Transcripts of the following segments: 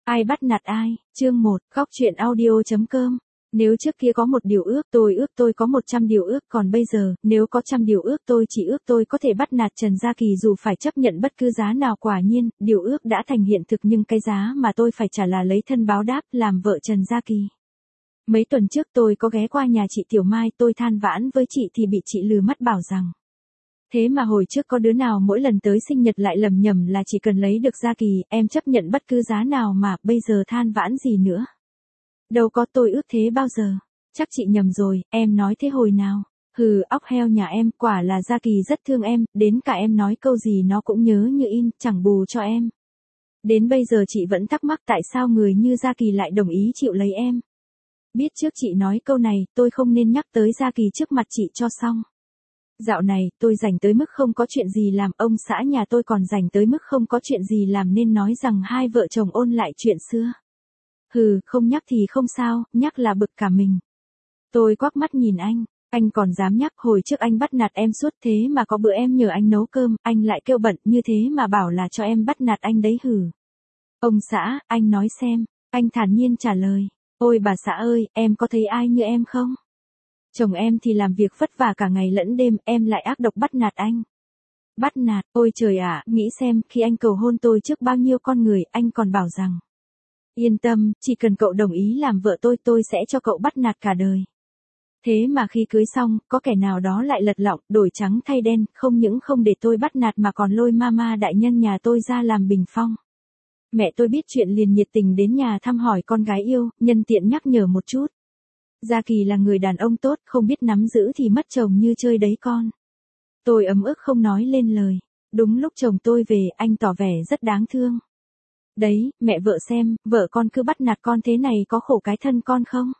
Ai bắt nạt ai, chương 1, góc chuyện audio.com. Nếu trước kia có một điều ước tôi có 100 điều ước, còn bây giờ, nếu có 100 điều ước tôi chỉ ước tôi có thể bắt nạt Trần Gia Kỳ dù phải chấp nhận bất cứ giá nào. Quả nhiên, điều ước đã thành hiện thực nhưng cái giá mà tôi phải trả là lấy thân báo đáp, làm vợ Trần Gia Kỳ. Mấy tuần trước tôi có ghé qua nhà chị Tiểu Mai, tôi than vãn với chị thì bị chị lừa mắt bảo rằng. Thế mà hồi trước có đứa nào mỗi lần tới sinh nhật lại lầm nhầm là chỉ cần lấy được Gia Kỳ, em chấp nhận bất cứ giá nào mà, bây giờ than vãn gì nữa. Đâu có, tôi ước thế bao giờ. Chắc chị nhầm rồi, em nói thế hồi nào. Hừ, óc heo nhà em, quả là Gia Kỳ rất thương em, đến cả em nói câu gì nó cũng nhớ như in, chẳng bù cho em. Đến bây giờ chị vẫn thắc mắc tại sao người như Gia Kỳ lại đồng ý chịu lấy em. Biết trước chị nói câu này, tôi không nên nhắc tới Gia Kỳ trước mặt chị cho xong. Dạo này, tôi rảnh tới mức không có chuyện gì làm, ông xã nhà tôi còn rảnh tới mức không có chuyện gì làm nên nói rằng hai vợ chồng ôn lại chuyện xưa. Hừ, không nhắc thì không sao, nhắc là bực cả mình. Tôi quắc mắt nhìn anh còn dám nhắc, hồi trước anh bắt nạt em suốt thế mà có bữa em nhờ anh nấu cơm, anh lại kêu bận như thế mà bảo là cho em bắt nạt anh đấy hừ. Ông xã, anh nói xem, anh thản nhiên trả lời, ôi bà xã ơi, em có thấy ai như em không? Chồng em thì làm việc vất vả cả ngày lẫn đêm, em lại ác độc bắt nạt anh. Bắt nạt, ôi trời ạ, nghĩ xem, khi anh cầu hôn tôi trước bao nhiêu con người, anh còn bảo rằng. Yên tâm, chỉ cần cậu đồng ý làm vợ tôi sẽ cho cậu bắt nạt cả đời. Thế mà khi cưới xong, có kẻ nào đó lại lật lọng, đổi trắng thay đen, không những không để tôi bắt nạt mà còn lôi mama đại nhân nhà tôi ra làm bình phong. Mẹ tôi biết chuyện liền nhiệt tình đến nhà thăm hỏi con gái yêu, nhân tiện nhắc nhở một chút. Gia Kỳ là người đàn ông tốt, không biết nắm giữ thì mất chồng như chơi đấy con. Tôi ấm ức không nói lên lời. Đúng lúc chồng tôi về, anh tỏ vẻ rất đáng thương. Đấy, mẹ vợ xem, vợ con cứ bắt nạt con thế này có khổ cái thân con không?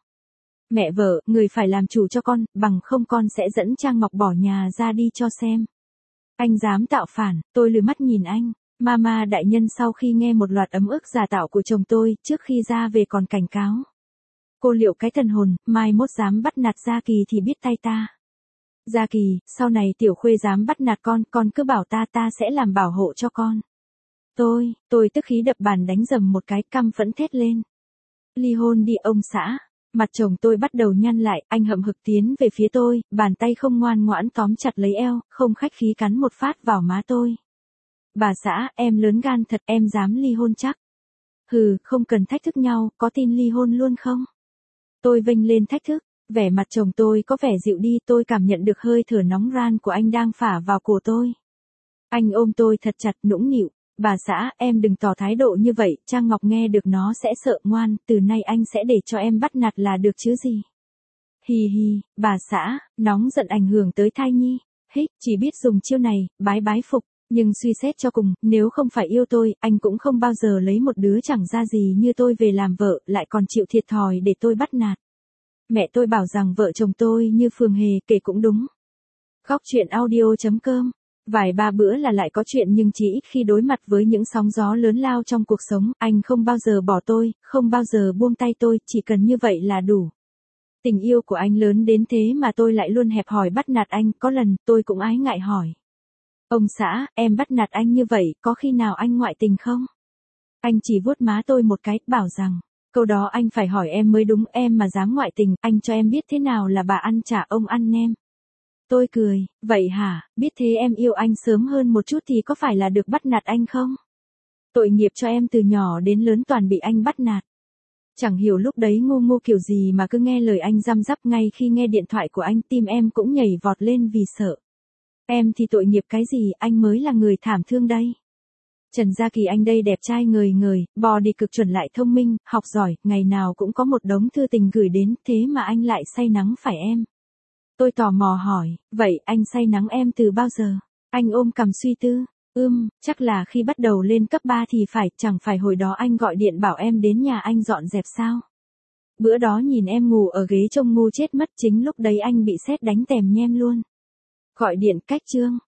Mẹ vợ, người phải làm chủ cho con, bằng không con sẽ dẫn Trang Ngọc bỏ nhà ra đi cho xem. Anh dám tạo phản, tôi lườm mắt nhìn anh. Mama đại nhân sau khi nghe một loạt ấm ức giả tạo của chồng tôi, trước khi ra về còn cảnh cáo. Cô liệu cái thần hồn, mai mốt dám bắt nạt Gia Kỳ thì biết tay ta. Gia Kỳ, sau này tiểu khuê dám bắt nạt con cứ bảo ta sẽ làm bảo hộ cho con. Tôi tức khí đập bàn đánh dầm một cái, căm phẫn thét lên. Ly hôn đi ông xã. Mặt chồng tôi bắt đầu nhăn lại, anh hậm hực tiến về phía tôi, bàn tay không ngoan ngoãn tóm chặt lấy eo, không khách khí cắn một phát vào má tôi. Bà xã, em lớn gan thật, em dám ly hôn chắc. Hừ, không cần thách thức nhau, có tin ly hôn luôn không? Tôi vênh lên thách thức, vẻ mặt chồng tôi có vẻ dịu đi, tôi cảm nhận được hơi thở nóng ran của anh đang phả vào cổ tôi. Anh ôm tôi thật chặt, nũng nịu. Bà xã, em đừng tỏ thái độ như vậy, Trang Ngọc nghe được nó sẽ sợ. Ngoan, từ nay anh sẽ để cho em bắt nạt là được chứ gì. Hì hì, bà xã, nóng giận ảnh hưởng tới thai nhi. Hích, chỉ biết dùng chiêu này, bái phục. Nhưng suy xét cho cùng, nếu không phải yêu tôi, anh cũng không bao giờ lấy một đứa chẳng ra gì như tôi về làm vợ, lại còn chịu thiệt thòi để tôi bắt nạt. Mẹ tôi bảo rằng vợ chồng tôi như Phường Hề, kể cũng đúng. Góc chuyện audio.com. Vài ba bữa là lại có chuyện, nhưng chỉ ít khi đối mặt với những sóng gió lớn lao trong cuộc sống, anh không bao giờ bỏ tôi, không bao giờ buông tay tôi, chỉ cần như vậy là đủ. Tình yêu của anh lớn đến thế mà tôi lại luôn hẹp hòi bắt nạt anh, có lần tôi cũng ái ngại hỏi. Ông xã, em bắt nạt anh như vậy, có khi nào anh ngoại tình không? Anh chỉ vuốt má tôi một cái, bảo rằng, câu đó anh phải hỏi em mới đúng, em mà dám ngoại tình, anh cho em biết thế nào là bà ăn chả ông ăn nem. Tôi cười, vậy hả, biết thế em yêu anh sớm hơn một chút thì có phải là được bắt nạt anh không? Tội nghiệp cho em từ nhỏ đến lớn toàn bị anh bắt nạt. Chẳng hiểu lúc đấy ngu kiểu gì mà cứ nghe lời anh răm rắp, ngay khi nghe điện thoại của anh tim em cũng nhảy vọt lên vì sợ. Em thì tội nghiệp cái gì, anh mới là người thảm thương đây. Trần Gia Kỳ anh đây đẹp trai ngời ngời, body cực chuẩn lại thông minh, học giỏi, ngày nào cũng có một đống thư tình gửi đến, thế mà anh lại say nắng phải em. Tôi tò mò hỏi, vậy anh say nắng em từ bao giờ? Anh ôm cằm suy tư, chắc là khi bắt đầu lên cấp 3 thì phải, chẳng phải hồi đó anh gọi điện bảo em đến nhà anh dọn dẹp sao? Bữa đó nhìn em ngủ ở ghế trông ngu chết mất, chính lúc đấy anh bị sét đánh tèm nhem luôn. Gọi điện cách chương.